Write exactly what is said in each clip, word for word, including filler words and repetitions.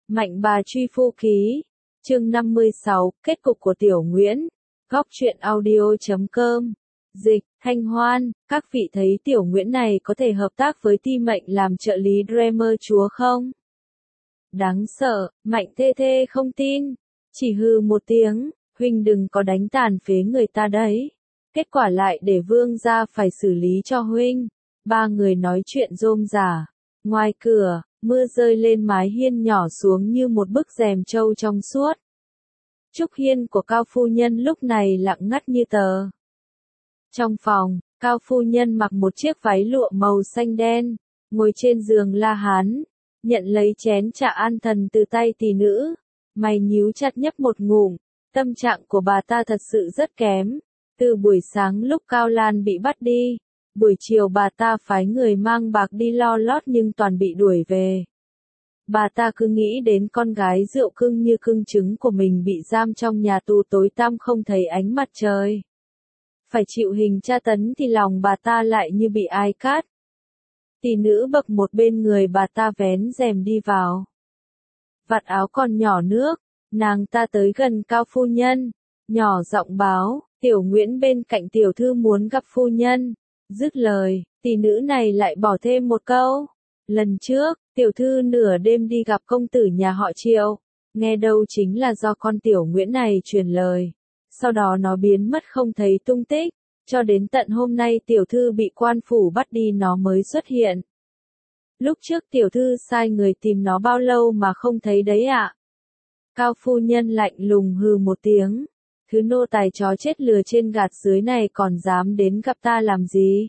Mạnh bà truy phu ký. Chương năm mươi sáu, kết cục của Tiểu Nguyễn. Góc truyện audio chấm com. Dịch, Thanh Hoan, các vị thấy Tiểu Nguyễn này có thể hợp tác với Ti Mệnh làm trợ lý Dreamer chúa không? Đáng sợ, Mạnh thê thê không tin. Chỉ hừ một tiếng, huynh đừng có đánh tàn phế người ta đấy. Kết quả lại để vương gia phải xử lý cho huynh. Ba người nói chuyện rôm rả. Ngoài cửa, mưa rơi lên mái hiên nhỏ xuống như một bức rèm trâu trong suốt. Trúc hiên của Cao phu nhân lúc này lặng ngắt như tờ. Trong phòng, Cao phu nhân mặc một chiếc váy lụa màu xanh đen, ngồi trên giường La Hán, nhận lấy chén trà an thần từ tay tỷ nữ, mày nhíu chặt nhấp một ngụm. Tâm trạng của bà ta thật sự rất kém. Từ buổi sáng lúc Cao Lan bị bắt đi, buổi chiều bà ta phái người mang bạc đi lo lót nhưng toàn bị đuổi về. Bà ta cứ nghĩ đến con gái rượu cưng như cưng trứng của mình bị giam trong nhà tù tối tăm không thấy ánh mặt trời. Phải chịu hình tra tấn thì lòng bà ta lại như bị ai cắt. Tỷ nữ bậc một bên người bà ta vén rèm đi vào. Vạt áo còn nhỏ nước, nàng ta tới gần Cao phu nhân, nhỏ giọng báo, Tiểu Nguyễn bên cạnh tiểu thư muốn gặp phu nhân. Dứt lời, tỷ nữ này lại bỏ thêm một câu. Lần trước, tiểu thư nửa đêm đi gặp công tử nhà họ Triệu, nghe đâu chính là do con Tiểu Nguyễn này truyền lời. Sau đó nó biến mất không thấy tung tích, cho đến tận hôm nay tiểu thư bị quan phủ bắt đi nó mới xuất hiện. Lúc trước tiểu thư sai người tìm nó bao lâu mà không thấy đấy ạ? Cao phu nhân lạnh lùng hừ một tiếng. Thứ nô tài chó chết lừa trên gạt dưới này còn dám đến gặp ta làm gì?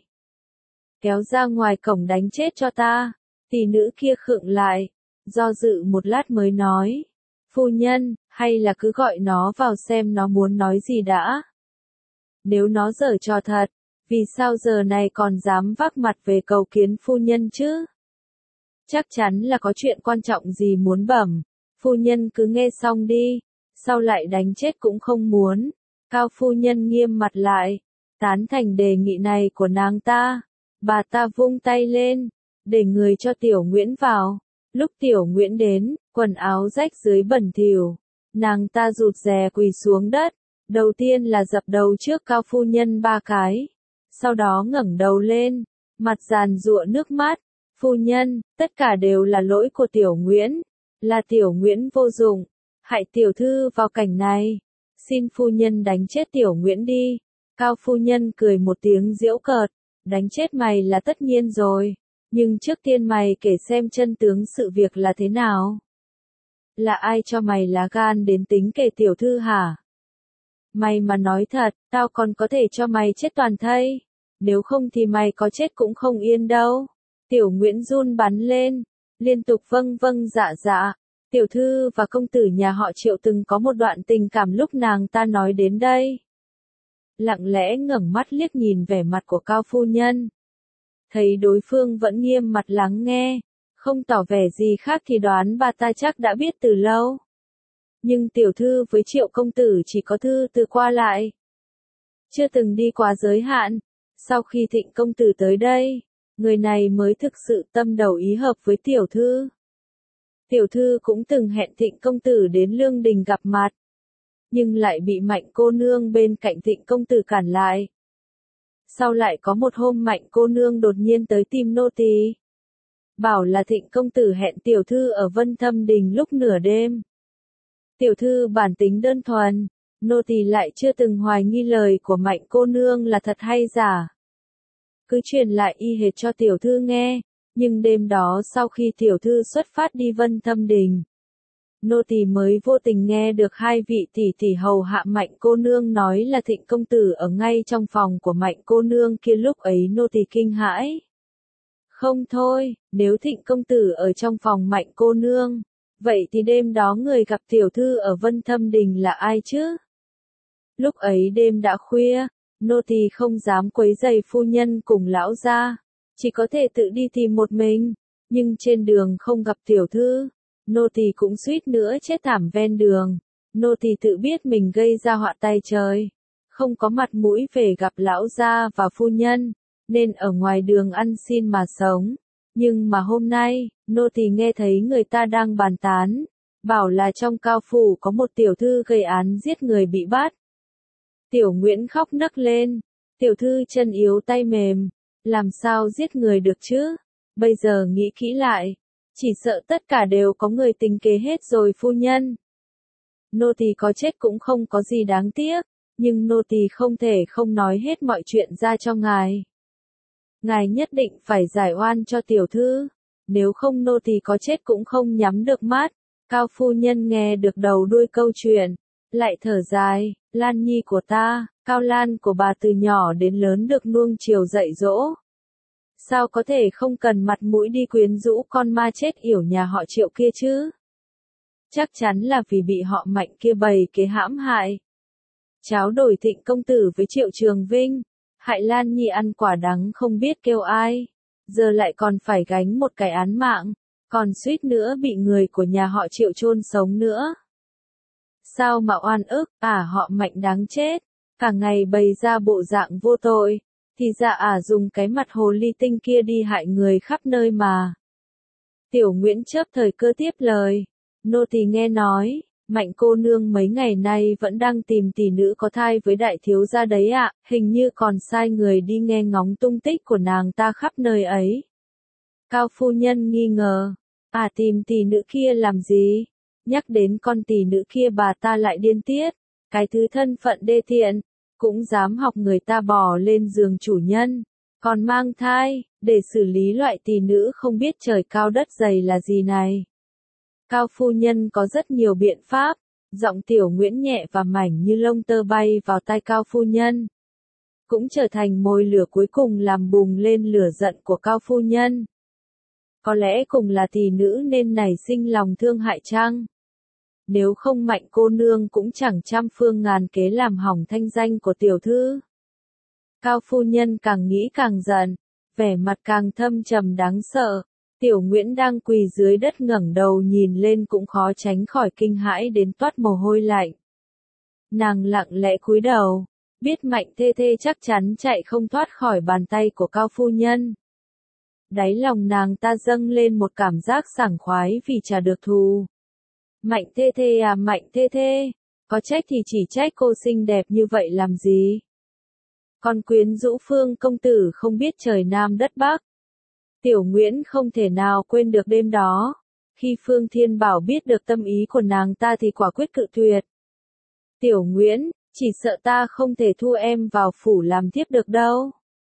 Kéo ra ngoài cổng đánh chết cho ta. Tỷ nữ kia khựng lại, do dự một lát mới nói. Phu nhân, hay là cứ gọi nó vào xem nó muốn nói gì đã. Nếu nó giở trò thật, vì sao giờ này còn dám vác mặt về cầu kiến phu nhân chứ? Chắc chắn là có chuyện quan trọng gì muốn bẩm. Phu nhân cứ nghe xong đi. Sau lại đánh chết cũng không muốn. Cao phu nhân nghiêm mặt lại, tán thành đề nghị này của nàng ta. Bà ta vung tay lên, để người cho Tiểu Nguyễn vào. Lúc Tiểu Nguyễn đến, quần áo rách dưới bẩn thỉu, nàng ta rụt rè quỳ xuống đất. Đầu tiên là dập đầu trước Cao phu nhân ba cái, sau đó ngẩng đầu lên, mặt giàn giụa nước mắt. Phu nhân, tất cả đều là lỗi của Tiểu Nguyễn, là Tiểu Nguyễn vô dụng, hại tiểu thư vào cảnh này. Xin phu nhân đánh chết Tiểu Nguyễn đi. Cao phu nhân cười một tiếng giễu cợt, đánh chết mày là tất nhiên rồi, nhưng trước tiên mày kể xem chân tướng sự việc là thế nào. Là ai cho mày lá gan đến tính kể tiểu thư hả? Mày mà nói thật, tao còn có thể cho mày chết toàn thây, nếu không thì mày có chết cũng không yên đâu. Tiểu Nguyễn run bắn lên, liên tục vâng vâng dạ dạ. Tiểu thư và công tử nhà họ Triệu từng có một đoạn tình cảm lúc nàng ta nói đến đây. Lặng lẽ ngẩng mắt liếc nhìn vẻ mặt của Cao phu nhân. Thấy đối phương vẫn nghiêm mặt lắng nghe, không tỏ vẻ gì khác thì đoán bà ta chắc đã biết từ lâu. Nhưng tiểu thư với Triệu công tử chỉ có thư từ qua lại, chưa từng đi quá giới hạn. Sau khi Thịnh công tử tới đây, người này mới thực sự tâm đầu ý hợp với tiểu thư. Tiểu thư cũng từng hẹn Thịnh công tử đến Lương Đình gặp mặt, nhưng lại bị Mạnh cô nương bên cạnh Thịnh công tử cản lại. Sau lại có một hôm Mạnh cô nương đột nhiên tới tìm nô tỳ, bảo là Thịnh công tử hẹn tiểu thư ở Vân Thâm Đình lúc nửa đêm. Tiểu thư bản tính đơn thuần, nô tỳ lại chưa từng hoài nghi lời của Mạnh cô nương là thật hay giả. Cứ truyền lại y hệt cho tiểu thư nghe. Nhưng đêm đó sau khi tiểu thư xuất phát đi Vân Thâm Đình, nô tỳ mới vô tình nghe được hai vị tỷ tỷ hầu hạ Mạnh cô nương nói là Thịnh công tử ở ngay trong phòng của Mạnh cô nương kia. Lúc ấy nô tỳ kinh hãi. Không thôi, nếu Thịnh công tử ở trong phòng Mạnh cô nương, vậy thì đêm đó người gặp tiểu thư ở Vân Thâm Đình là ai chứ? Lúc ấy đêm đã khuya, nô tỳ không dám quấy rầy phu nhân cùng lão gia, chỉ có thể tự đi tìm một mình, nhưng trên đường không gặp tiểu thư, nô tỳ cũng suýt nữa chết thảm ven đường. Nô tỳ tự biết mình gây ra họa tay trời, không có mặt mũi về gặp lão gia và phu nhân, nên ở ngoài đường ăn xin mà sống. Nhưng mà hôm nay, nô tỳ nghe thấy người ta đang bàn tán, bảo là trong Cao phủ có một tiểu thư gây án giết người bị bắt. Tiểu Nguyễn khóc nấc lên, tiểu thư chân yếu tay mềm, làm sao giết người được chứ? Bây giờ nghĩ kỹ lại, chỉ sợ tất cả đều có người tính kế hết rồi phu nhân. Nô tỳ có chết cũng không có gì đáng tiếc, nhưng nô tỳ không thể không nói hết mọi chuyện ra cho ngài. Ngài nhất định phải giải oan cho tiểu thư, nếu không nô tỳ có chết cũng không nhắm được mắt. Cao phu nhân nghe được đầu đuôi câu chuyện, lại thở dài, Lan Nhi của ta, Cao Lan của bà từ nhỏ đến lớn được nuông chiều dạy dỗ. Sao có thể không cần mặt mũi đi quyến rũ con ma chết yểu nhà họ Triệu kia chứ? Chắc chắn là vì bị họ Mạnh kia bày kế hãm hại. Cháu đổi Thịnh công tử với Triệu Trường Vinh, hại Lan Nhi ăn quả đắng không biết kêu ai, giờ lại còn phải gánh một cái án mạng, còn suýt nữa bị người của nhà họ Triệu chôn sống nữa. Sao mà oan ức, à họ Mạnh đáng chết, cả ngày bày ra bộ dạng vô tội, thì dạ à dùng cái mặt hồ ly tinh kia đi hại người khắp nơi mà. Tiểu Nguyễn chớp thời cơ tiếp lời, nô tỳ nghe nói, Mạnh cô nương mấy ngày nay vẫn đang tìm tỷ nữ có thai với đại thiếu gia đấy ạ, hình như còn sai người đi nghe ngóng tung tích của nàng ta khắp nơi ấy. Cao phu nhân nghi ngờ, à tìm tỷ nữ kia làm gì? Nhắc đến con tỷ nữ kia bà ta lại điên tiết, cái thứ thân phận đê tiện, cũng dám học người ta bò lên giường chủ nhân, còn mang thai, để xử lý loại tỷ nữ không biết trời cao đất dày là gì này. Cao phu nhân có rất nhiều biện pháp, giọng Tiểu Nguyễn nhẹ và mảnh như lông tơ bay vào tai Cao phu nhân. Cũng trở thành mồi lửa cuối cùng làm bùng lên lửa giận của Cao phu nhân. Có lẽ cùng là tỷ nữ nên nảy sinh lòng thương hại chăng? Nếu không Mạnh cô nương cũng chẳng trăm phương ngàn kế làm hỏng thanh danh của tiểu thư. Cao phu nhân càng nghĩ càng giận, vẻ mặt càng thâm trầm đáng sợ. Tiểu Nguyễn đang quỳ dưới đất ngẩng đầu nhìn lên cũng khó tránh khỏi kinh hãi đến toát mồ hôi lạnh. Nàng lặng lẽ cúi đầu, biết Mạnh thê thê chắc chắn chạy không thoát khỏi bàn tay của Cao phu nhân. Đáy lòng nàng ta dâng lên một cảm giác sảng khoái vì trả được thù. Mạnh thê thê à Mạnh thê thê, có trách thì chỉ trách cô xinh đẹp như vậy làm gì? Còn quyến rũ Phương công tử không biết trời Nam đất Bắc. Tiểu Nguyễn không thể nào quên được đêm đó, khi Phương Thiên Bảo biết được tâm ý của nàng ta thì quả quyết cự tuyệt. Tiểu Nguyễn, chỉ sợ ta không thể thu em vào phủ làm thiếp được đâu.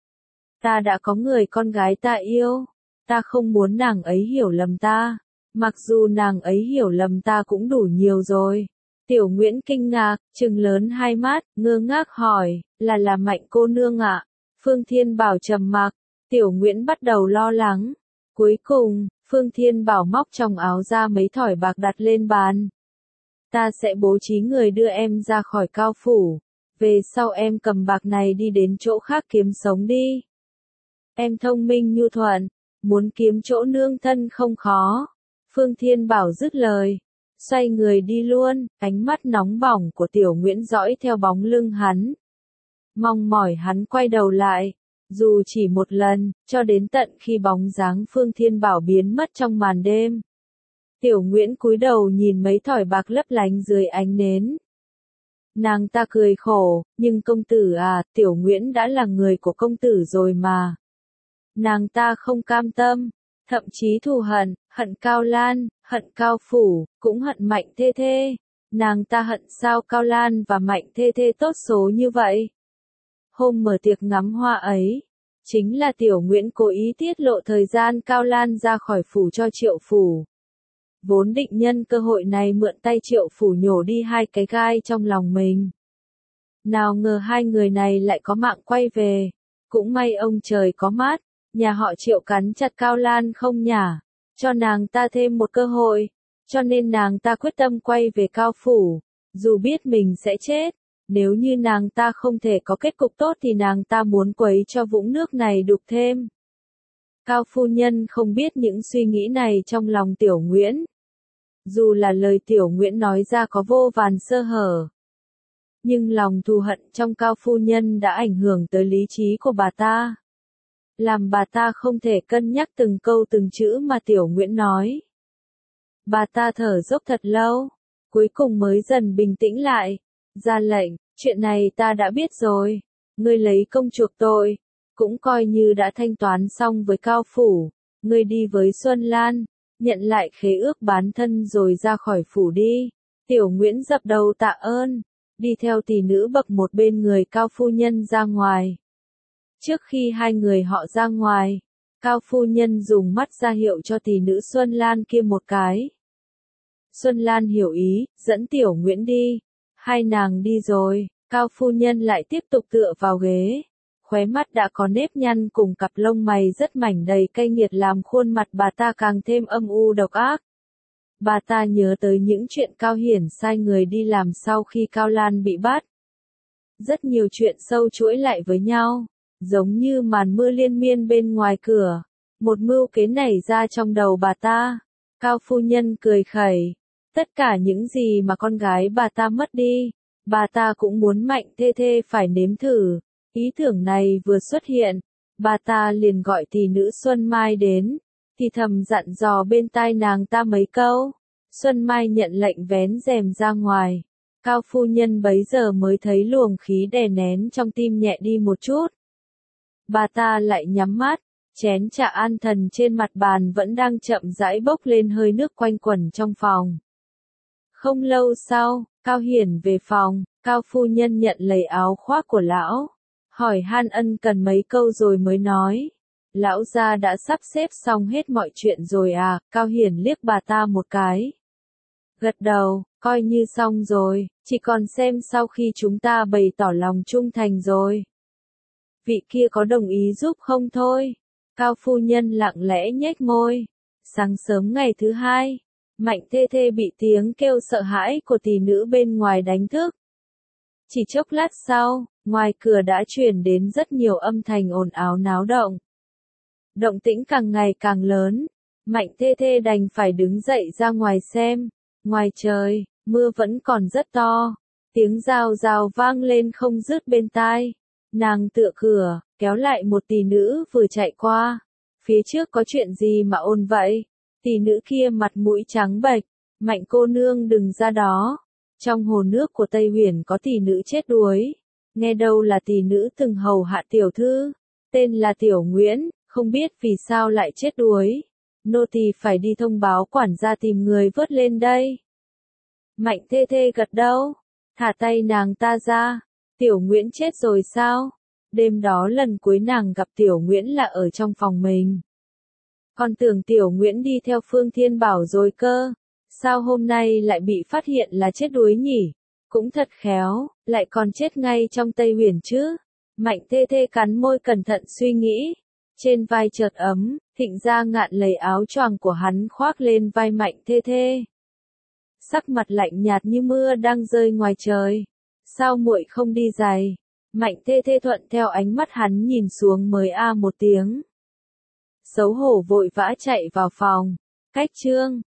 Ta đã có người con gái ta yêu, ta không muốn nàng ấy hiểu lầm ta, mặc dù nàng ấy hiểu lầm ta cũng đủ nhiều rồi. Tiểu Nguyễn kinh ngạc, trừng lớn hai mắt, ngơ ngác hỏi, là là Mạnh cô nương ạ? Phương Thiên Bảo trầm mặc, Tiểu Nguyễn bắt đầu lo lắng. Cuối cùng, Phương Thiên Bảo móc trong áo ra mấy thỏi bạc đặt lên bàn. Ta sẽ bố trí người đưa em ra khỏi Cao phủ, về sau em cầm bạc này đi đến chỗ khác kiếm sống đi. Em thông minh nhu thuận, muốn kiếm chỗ nương thân không khó. Phương Thiên Bảo dứt lời, xoay người đi luôn, ánh mắt nóng bỏng của Tiểu Nguyễn dõi theo bóng lưng hắn. Mong mỏi hắn quay đầu lại, dù chỉ một lần, cho đến tận khi bóng dáng Phương Thiên Bảo biến mất trong màn đêm. Tiểu Nguyễn cúi đầu nhìn mấy thỏi bạc lấp lánh dưới ánh nến. Nàng ta cười khổ, nhưng công tử à, Tiểu Nguyễn đã là người của công tử rồi mà. Nàng ta không cam tâm, thậm chí thù hận, hận Cao Lan, hận Cao phủ, cũng hận Mạnh thê thê. Nàng ta hận sao Cao Lan và Mạnh thê thê tốt số như vậy. Hôm mở tiệc ngắm hoa ấy, chính là Tiểu Nguyễn cố ý tiết lộ thời gian Cao Lan ra khỏi phủ cho Triệu phủ. Vốn định nhân cơ hội này mượn tay Triệu phủ nhổ đi hai cái gai trong lòng mình. Nào ngờ hai người này lại có mạng quay về. Cũng may ông trời có mắt, nhà họ Triệu cắn chặt Cao Lan không nhả, cho nàng ta thêm một cơ hội, cho nên nàng ta quyết tâm quay về Cao phủ, dù biết mình sẽ chết. Nếu như nàng ta không thể có kết cục tốt thì nàng ta muốn quấy cho vũng nước này đục thêm. Cao phu nhân không biết những suy nghĩ này trong lòng Tiểu Nguyễn. Dù là lời Tiểu Nguyễn nói ra có vô vàn sơ hở, nhưng lòng thù hận trong Cao phu nhân đã ảnh hưởng tới lý trí của bà ta, làm bà ta không thể cân nhắc từng câu từng chữ mà Tiểu Nguyễn nói. Bà ta thở dốc thật lâu, cuối cùng mới dần bình tĩnh lại, ra lệnh, chuyện này ta đã biết rồi, ngươi lấy công chuộc tội, cũng coi như đã thanh toán xong với Cao phủ, ngươi đi với Xuân Lan, nhận lại khế ước bán thân rồi ra khỏi phủ đi. Tiểu Nguyễn dập đầu tạ ơn, đi theo tỷ nữ bậc một bên người Cao phu nhân ra ngoài. Trước khi hai người họ ra ngoài, Cao phu nhân dùng mắt ra hiệu cho tỷ nữ Xuân Lan kia một cái. Xuân Lan hiểu ý, dẫn Tiểu Nguyễn đi. Hai nàng đi rồi, Cao phu nhân lại tiếp tục tựa vào ghế. Khóe mắt đã có nếp nhăn cùng cặp lông mày rất mảnh đầy cay nghiệt làm khuôn mặt bà ta càng thêm âm u độc ác. Bà ta nhớ tới những chuyện Cao Hiển sai người đi làm sau khi Cao Lan bị bắt. Rất nhiều chuyện sâu chuỗi lại với nhau, giống như màn mưa liên miên bên ngoài cửa. Một mưu kế nảy ra trong đầu bà ta. Cao phu nhân cười khẩy. Tất cả những gì mà con gái bà ta mất đi, bà ta cũng muốn Mạnh Thê Thê phải nếm thử. Ý tưởng này vừa xuất hiện, bà ta liền gọi tỷ nữ Xuân Mai đến, thì thầm dặn dò bên tai nàng ta mấy câu. Xuân Mai nhận lệnh vén rèm ra ngoài. Cao phu nhân bấy giờ mới thấy luồng khí đè nén trong tim nhẹ đi một chút. Bà ta lại nhắm mắt, chén trà an thần trên mặt bàn vẫn đang chậm rãi bốc lên hơi nước quanh quẩn trong phòng. Không lâu sau, Cao Hiển về phòng, Cao phu nhân nhận lấy áo khoác của lão, hỏi han ân cần mấy câu rồi mới nói. Lão gia đã sắp xếp xong hết mọi chuyện rồi à? Cao Hiển liếc bà ta một cái. Gật đầu, coi như xong rồi, chỉ còn xem sau khi chúng ta bày tỏ lòng trung thành rồi. Vị kia có đồng ý giúp không thôi? Cao phu nhân lặng lẽ nhếch môi. Sáng sớm ngày thứ hai, Mạnh Thê Thê bị tiếng kêu sợ hãi của tỷ nữ bên ngoài đánh thức. Chỉ chốc lát sau, ngoài cửa đã truyền đến rất nhiều âm thanh ồn ào náo động. Động tĩnh càng ngày càng lớn, Mạnh Thê Thê đành phải đứng dậy ra ngoài xem. Ngoài trời, mưa vẫn còn rất to, tiếng rào rào vang lên không dứt bên tai. Nàng tựa cửa, kéo lại một tỷ nữ vừa chạy qua. Phía trước có chuyện gì mà ồn vậy? Tỷ nữ kia mặt mũi trắng bệch. Mạnh cô nương đừng ra đó. Trong hồ nước của Tây Huyền có tỷ nữ chết đuối. Nghe đâu là tỷ nữ từng hầu hạ tiểu thư. Tên là Tiểu Nguyễn, không biết vì sao lại chết đuối. Nô tỳ phải đi thông báo quản gia tìm người vớt lên đây. Mạnh Thê Thê gật đầu. Thả tay nàng ta ra. Tiểu Nguyễn chết rồi sao? Đêm đó lần cuối nàng gặp Tiểu Nguyễn là ở trong phòng mình. Còn tưởng Tiểu Nguyễn đi theo Phương Thiên Bảo rồi cơ. Sao hôm nay lại bị phát hiện là chết đuối nhỉ? Cũng thật khéo, lại còn chết ngay trong Tây Huyền chứ. Mạnh Thê Thê cắn môi cẩn thận suy nghĩ. Trên vai chợt ấm, Thịnh Gia Ngạn lấy áo choàng của hắn khoác lên vai Mạnh Thê Thê. Sắc mặt lạnh nhạt như mưa đang rơi ngoài trời. Sao muội không đi giày? Mạnh Thê Thê thuận theo ánh mắt hắn nhìn xuống mới a một tiếng. Xấu hổ vội vã chạy vào phòng. Cách chương